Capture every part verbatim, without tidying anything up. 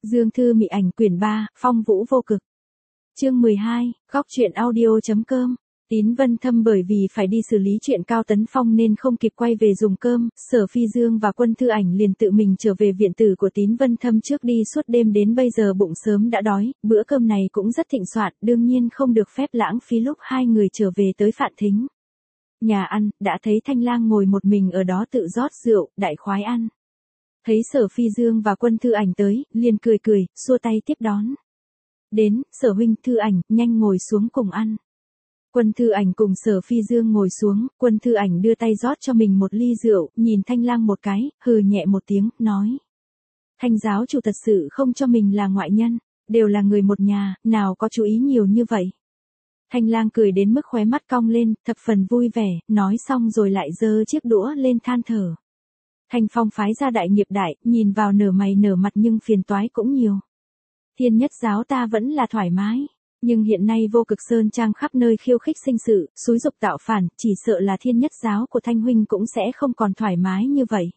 Dương Thư Mị Ảnh quyển ba, Phong Vũ Vô Cực. Chương mười hai, góc truyện audio.com. Tín Vân Thâm bởi vì phải đi xử lý chuyện Cao Tấn Phong nên không kịp quay về dùng cơm, Sở Phi Dương và Quân Thư Ảnh liền tự mình trở về viện tử của Tín Vân Thâm trước đi suốt đêm đến bây giờ bụng sớm đã đói, bữa cơm này cũng rất thịnh soạn, đương nhiên không được phép lãng phí lúc hai người trở về tới Phạn Thính. Nhà ăn, đã thấy Thanh Lang ngồi một mình ở đó tự rót rượu, đại khoái ăn. Thấy Sở Phi Dương và Quân Thư Ảnh tới, liền cười cười, xua tay tiếp đón. Đến, Sở huynh, Thư Ảnh, nhanh ngồi xuống cùng ăn. Quân Thư Ảnh cùng Sở Phi Dương ngồi xuống, Quân Thư Ảnh đưa tay rót cho mình một ly rượu, nhìn Thanh Lang một cái, hừ nhẹ một tiếng, nói. Thanh giáo chủ thật sự không cho mình là ngoại nhân, đều là người một nhà, nào có chú ý nhiều như vậy. Thanh Lang cười đến mức khóe mắt cong lên, thập phần vui vẻ, nói xong rồi lại giơ chiếc đũa lên than thở. Thanh Phong phái ra đại nghiệp đại, nhìn vào nở mày nở mặt nhưng phiền toái cũng nhiều. Thiên Nhất giáo ta vẫn là thoải mái, nhưng hiện nay Vô Cực Sơn Trang khắp nơi khiêu khích sinh sự, xúi dục tạo phản, chỉ sợ là Thiên Nhất giáo của Thanh huynh cũng sẽ không còn thoải mái như vậy.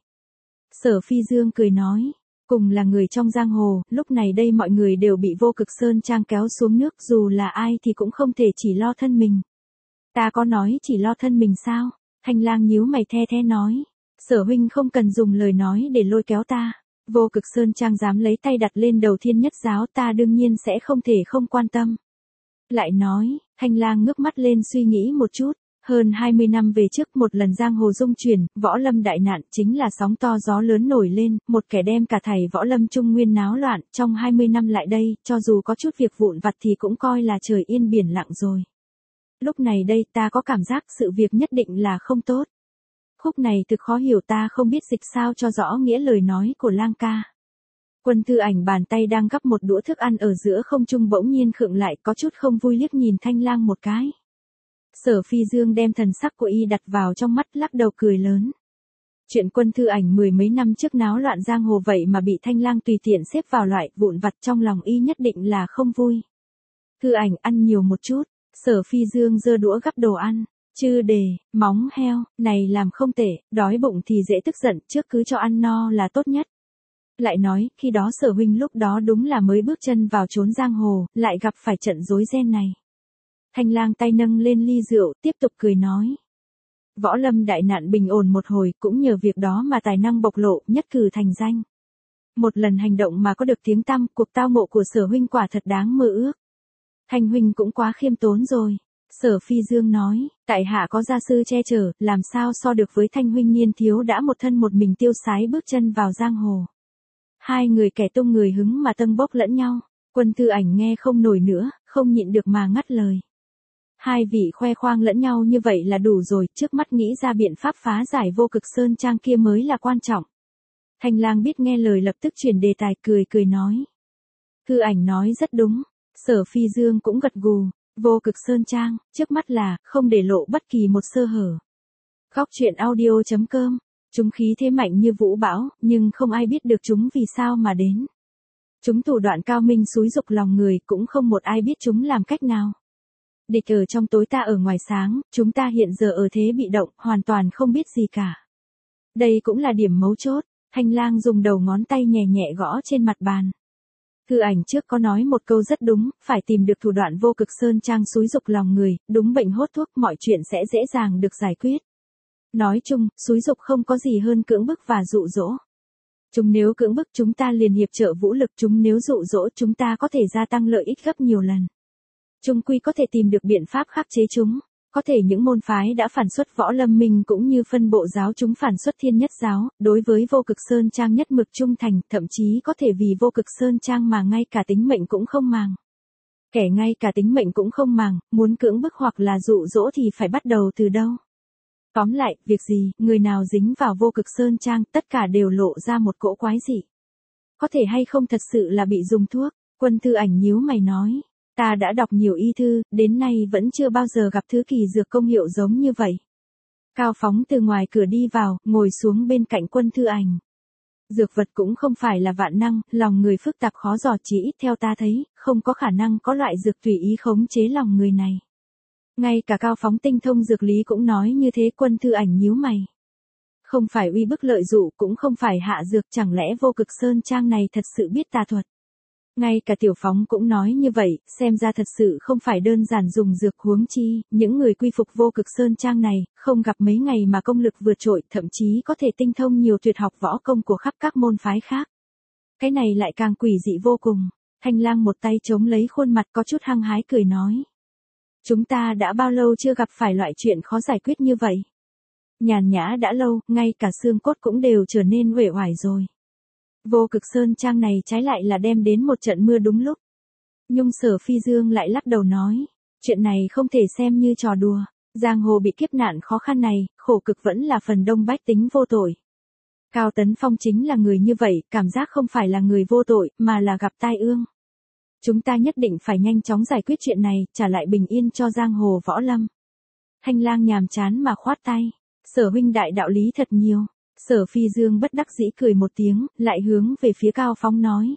Sở Phi Dương cười nói, cùng là người trong giang hồ, lúc này đây mọi người đều bị Vô Cực Sơn Trang kéo xuống nước, dù là ai thì cũng không thể chỉ lo thân mình. Ta có nói chỉ lo thân mình sao? Thanh Lang nhíu mày the the nói. Sở huynh không cần dùng lời nói để lôi kéo ta. Vô Cực Sơn Trang dám lấy tay đặt lên đầu Thiên Nhất giáo, ta đương nhiên sẽ không thể không quan tâm. Lại nói, Thanh Lang ngước mắt lên suy nghĩ một chút. Hơn hai mươi năm về trước, một lần giang hồ dung chuyển, võ lâm đại nạn, chính là sóng to gió lớn nổi lên, một kẻ đem cả thảy võ lâm trung nguyên náo loạn. Trong hai mươi năm lại đây, cho dù có chút việc vụn vặt thì cũng coi là trời yên biển lặng rồi. Lúc này đây ta có cảm giác sự việc nhất định là không tốt. Khúc này thực khó hiểu, ta không biết dịch sao cho rõ nghĩa lời nói của Lang ca. Quân Thư Ảnh bàn tay đang gắp một đũa thức ăn ở giữa không trung bỗng nhiên khựng lại, có chút không vui liếc nhìn Thanh Lang một cái. Sở Phi Dương đem thần sắc của y đặt vào trong mắt, lắc đầu cười lớn. Chuyện Quân Thư Ảnh mười mấy năm trước náo loạn giang hồ vậy mà bị Thanh Lang tùy tiện xếp vào loại vụn vặt, trong lòng y nhất định là không vui. Thư Ảnh ăn nhiều một chút. Sở Phi Dương giơ đũa gắp đồ ăn. Chư đề, móng heo, này làm không tệ, đói bụng thì dễ tức giận, trước cứ cho ăn no là tốt nhất. Lại nói, khi đó Sở huynh lúc đó đúng là mới bước chân vào chốn giang hồ, lại gặp phải trận rối ren này. Thanh Lang tay nâng lên ly rượu, tiếp tục cười nói. Võ lâm đại nạn bình ổn một hồi, cũng nhờ việc đó mà tài năng bộc lộ, nhất cử thành danh. Một lần hành động mà có được tiếng tăm, cuộc tao ngộ của Sở huynh quả thật đáng mơ ước. Thanh huynh cũng quá khiêm tốn rồi. Sở Phi Dương nói, tại hạ có gia sư che chở, làm sao so được với Thanh huynh niên thiếu đã một thân một mình tiêu sái bước chân vào giang hồ. Hai người kẻ tung người hứng mà tâng bốc lẫn nhau. Quân Thư Ảnh nghe không nổi nữa, không nhịn được mà ngắt lời. Hai vị khoe khoang lẫn nhau như vậy là đủ rồi, trước mắt nghĩ ra biện pháp phá giải Vô Cực Sơn Trang kia mới là quan trọng. Thanh Lang biết nghe lời lập tức chuyển đề tài, cười cười nói. Thư Ảnh nói rất đúng. Sở Phi Dương cũng gật gù. Vô Cực Sơn Trang, trước mắt là, không để lộ bất kỳ một sơ hở. Góc truyện audio.com. Chúng khí thế mạnh như vũ bão, nhưng không ai biết được chúng vì sao mà đến. Chúng thủ đoạn cao minh xúi dục lòng người, cũng không một ai biết chúng làm cách nào. Địch ở trong tối, ta ở ngoài sáng, chúng ta hiện giờ ở thế bị động, hoàn toàn không biết gì cả. Đây cũng là điểm mấu chốt. Thanh Lang dùng đầu ngón tay nhẹ nhẹ gõ trên mặt bàn. Thư Ảnh trước có nói một câu rất đúng, phải tìm được thủ đoạn Vô Cực Sơn Trang xúi dục lòng người, đúng bệnh hốt thuốc, mọi chuyện sẽ dễ dàng được giải quyết. Nói chung, xúi dục không có gì hơn cưỡng bức và dụ dỗ. Chúng nếu cưỡng bức chúng ta liền hiệp trợ vũ lực, chúng nếu dụ dỗ chúng ta có thể gia tăng lợi ích gấp nhiều lần. Chung quy có thể tìm được biện pháp khắc chế chúng. Có thể những môn phái đã phản xuất võ lâm minh cũng như phân bộ giáo chúng phản xuất Thiên Nhất giáo, đối với Vô Cực Sơn Trang nhất mực trung thành, thậm chí có thể vì Vô Cực Sơn Trang mà ngay cả tính mệnh cũng không màng. Kẻ ngay cả tính mệnh cũng không màng, muốn cưỡng bức hoặc là dụ dỗ thì phải bắt đầu từ đâu. Tóm lại, việc gì, người nào dính vào Vô Cực Sơn Trang, tất cả đều lộ ra một cỗ quái dị. Có thể hay không thật sự là bị dùng thuốc. Quân Thư Ảnh nhíu mày nói. Ta đã đọc nhiều y thư, đến nay vẫn chưa bao giờ gặp thứ kỳ dược công hiệu giống như vậy. Cao Phóng từ ngoài cửa đi vào, ngồi xuống bên cạnh Quân Thư Ảnh. Dược vật cũng không phải là vạn năng, lòng người phức tạp khó dò, chỉ ít theo ta thấy, không có khả năng có loại dược tùy ý khống chế lòng người này. Ngay cả Cao Phóng tinh thông dược lý cũng nói như thế. Quân Thư Ảnh nhíu mày. Không phải uy bức lợi dụ, cũng không phải hạ dược, chẳng lẽ Vô Cực Sơn Trang này thật sự biết tà thuật. Ngay cả Tiểu Phóng cũng nói như vậy, xem ra thật sự không phải đơn giản dùng dược, huống chi, những người quy phục Vô Cực Sơn Trang này, không gặp mấy ngày mà công lực vượt trội, thậm chí có thể tinh thông nhiều tuyệt học võ công của khắp các môn phái khác. Cái này lại càng quỷ dị vô cùng. Thanh Lang một tay chống lấy khuôn mặt có chút hăng hái cười nói. Chúng ta đã bao lâu chưa gặp phải loại chuyện khó giải quyết như vậy? Nhàn nhã đã lâu, ngay cả xương cốt cũng đều trở nên uể oải rồi. Vô Cực Sơn Trang này trái lại là đem đến một trận mưa đúng lúc. Nhung Sở Phi Dương lại lắc đầu nói, chuyện này không thể xem như trò đùa, giang hồ bị kiếp nạn khó khăn này, khổ cực vẫn là phần đông bách tính vô tội. Cao Tấn Phong chính là người như vậy, cảm giác không phải là người vô tội, mà là gặp tai ương. Chúng ta nhất định phải nhanh chóng giải quyết chuyện này, trả lại bình yên cho giang hồ võ lâm. Thanh Lang nhàm chán mà khoát tay, Sở huynh đại đạo lý thật nhiều. Sở Phi Dương bất đắc dĩ cười một tiếng, lại hướng về phía Cao Phóng nói.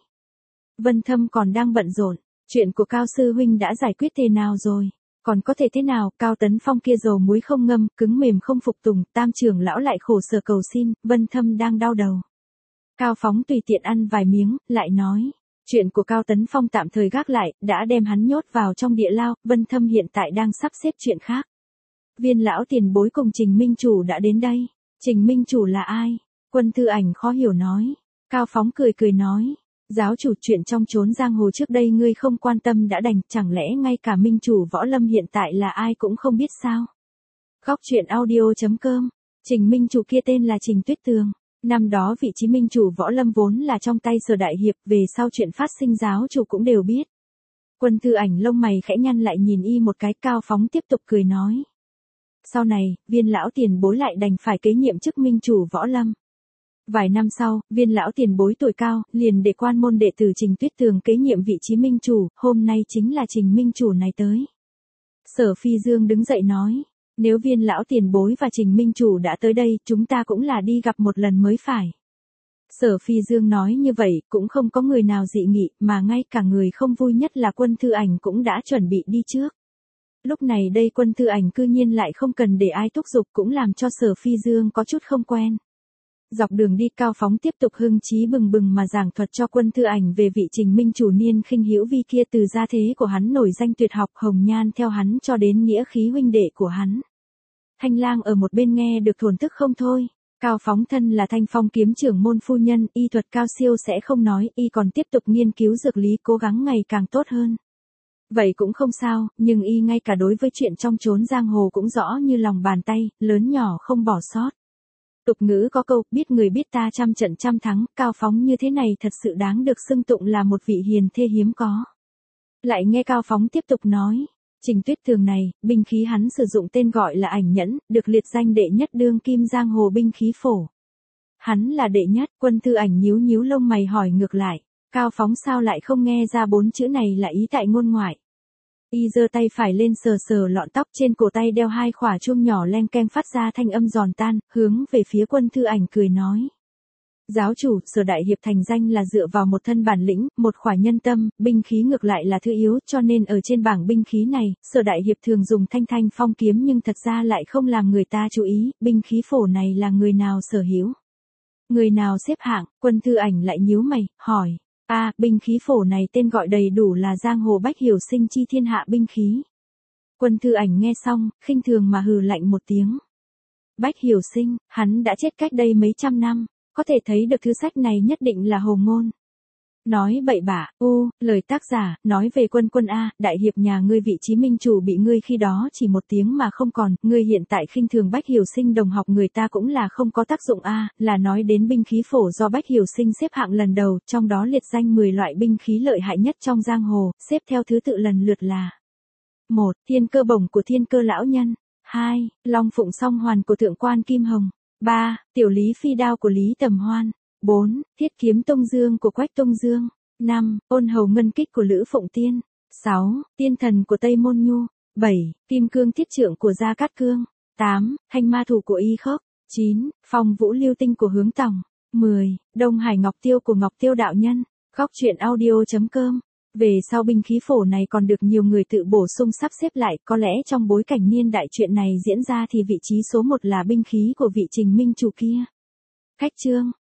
Vân Thâm còn đang bận rộn, chuyện của Cao Sư huynh đã giải quyết thế nào rồi? Còn có thể thế nào? Cao Tấn Phong kia dầu muối không ngâm, cứng mềm không phục tùng, Tam trưởng lão lại khổ sở cầu xin, Vân Thâm đang đau đầu. Cao Phóng tùy tiện ăn vài miếng, lại nói. Chuyện của Cao Tấn Phong tạm thời gác lại, đã đem hắn nhốt vào trong địa lao, Vân Thâm hiện tại đang sắp xếp chuyện khác. Viên lão tiền bối cùng Trình Minh Chủ đã đến đây. Trình Minh Chủ là ai? Quân Thư Ảnh khó hiểu nói. Cao Phóng cười cười nói. Giáo chủ, chuyện trong chốn giang hồ trước đây ngươi không quan tâm đã đành, chẳng lẽ ngay cả Minh Chủ võ lâm hiện tại là ai cũng không biết sao? Góc truyện audio chấm com. Trình Minh Chủ kia tên là Trình Tuyết Tường. Năm đó vị trí Minh Chủ võ lâm vốn là trong tay Sở đại hiệp, về sau chuyện phát sinh giáo chủ cũng đều biết. Quân Thư Ảnh lông mày khẽ nhăn lại nhìn y một cái. Cao Phóng tiếp tục cười nói. Sau này, Viên lão tiền bối lại đành phải kế nhiệm chức Minh Chủ võ lâm. Vài năm sau, Viên lão tiền bối tuổi cao, liền để quan môn đệ tử Trình Tuyết Tường kế nhiệm vị trí Minh Chủ, hôm nay chính là Trình Minh Chủ này tới. Sở Phi Dương đứng dậy nói, nếu Viên lão tiền bối và Trình Minh Chủ đã tới đây, chúng ta cũng là đi gặp một lần mới phải. Sở Phi Dương nói như vậy, cũng không có người nào dị nghị, mà ngay cả người không vui nhất là Quân Thư Ảnh cũng đã chuẩn bị đi trước. Lúc này đây Quân Thư Ảnh cư nhiên lại không cần để ai thúc giục, cũng làm cho Sở Phi Dương có chút không quen. Dọc đường đi, Cao Phóng tiếp tục hưng trí bừng bừng mà giảng thuật cho Quân Thư Ảnh về vị Trình Minh Chủ niên khinh hữu vi kia, từ gia thế của hắn nổi danh tuyệt học hồng nhan theo hắn cho đến nghĩa khí huynh đệ của hắn. Thanh Lang ở một bên nghe được thổn thức không thôi. Cao Phóng thân là Thanh Phong kiếm trưởng môn phu nhân, y thuật cao siêu sẽ không nói, y còn tiếp tục nghiên cứu dược lý, cố gắng ngày càng tốt hơn. Vậy cũng không sao, nhưng y ngay cả đối với chuyện trong chốn giang hồ cũng rõ như lòng bàn tay, lớn nhỏ không bỏ sót. Tục ngữ có câu, biết người biết ta trăm trận trăm thắng, Cao Phóng như thế này thật sự đáng được xưng tụng là một vị hiền thê hiếm có. Lại nghe Cao Phóng tiếp tục nói, Trình Tuyết Tường này, binh khí hắn sử dụng tên gọi là Ảnh Nhẫn, được liệt danh đệ nhất đương kim giang hồ binh khí phổ. Hắn là đệ nhất. Quân Thư Ảnh nhíu nhíu lông mày hỏi ngược lại, Cao Phóng sao lại không nghe ra bốn chữ này là ý tại ngôn ngoại. Y giơ tay phải lên sờ sờ lọn tóc trên cổ tay, đeo hai khỏa chuông nhỏ leng keng phát ra thanh âm giòn tan, hướng về phía Quân Thư Ảnh cười nói. Giáo chủ, Sở đại hiệp thành danh là dựa vào một thân bản lĩnh, một khỏa nhân tâm, binh khí ngược lại là thứ yếu, cho nên ở trên bảng binh khí này, Sở đại hiệp thường dùng Thanh Thanh Phong kiếm, nhưng thật ra lại không làm người ta chú ý, binh khí phổ này là người nào sở hữu? Người nào xếp hạng? Quân Thư Ảnh lại nhíu mày, hỏi. A, à, binh khí phổ này tên gọi đầy đủ là giang hồ bách hiểu sinh chi thiên hạ binh khí. Quân Thư Ảnh nghe xong, khinh thường mà hừ lạnh một tiếng. Bách hiểu sinh, hắn đã chết cách đây mấy trăm năm, có thể thấy được thứ sách này nhất định là hồ ngôn. Nói bậy bạ, u, lời tác giả, nói về Quân Quân a, đại hiệp nhà ngươi vị trí Minh Chủ bị ngươi khi đó chỉ một tiếng mà không còn, ngươi hiện tại khinh thường Bách Hiểu Sinh đồng học người ta cũng là không có tác dụng a, là nói đến binh khí phổ do Bách Hiểu Sinh xếp hạng lần đầu, trong đó liệt danh mười loại binh khí lợi hại nhất trong giang hồ, xếp theo thứ tự lần lượt là: một. Thiên cơ bổng của Thiên Cơ lão nhân. hai. Long phụng song hoàn của Thượng quan Kim Hồng. ba. Tiểu Lý phi đao của Lý Tầm Hoan. bốn. Thiết kiếm Tông Dương của Quách Tông Dương. năm. Ôn hầu ngân kích của Lữ Phụng Tiên. sáu. Tiên thần của Tây Môn Nhu. bảy. Kim cương thiết trượng của Gia Cát Cương. tám. Thanh ma thủ của Y Khốc. chín. Phong vũ lưu tinh của Hướng Tòng. mười. Đông Hải Ngọc Tiêu của Ngọc Tiêu đạo nhân. Góc truyện audio chấm com. Về sau binh khí phổ này còn được nhiều người tự bổ sung sắp xếp lại, có lẽ trong bối cảnh niên đại chuyện này diễn ra thì vị trí số một là binh khí của vị Trình Minh Chủ kia. Cách chương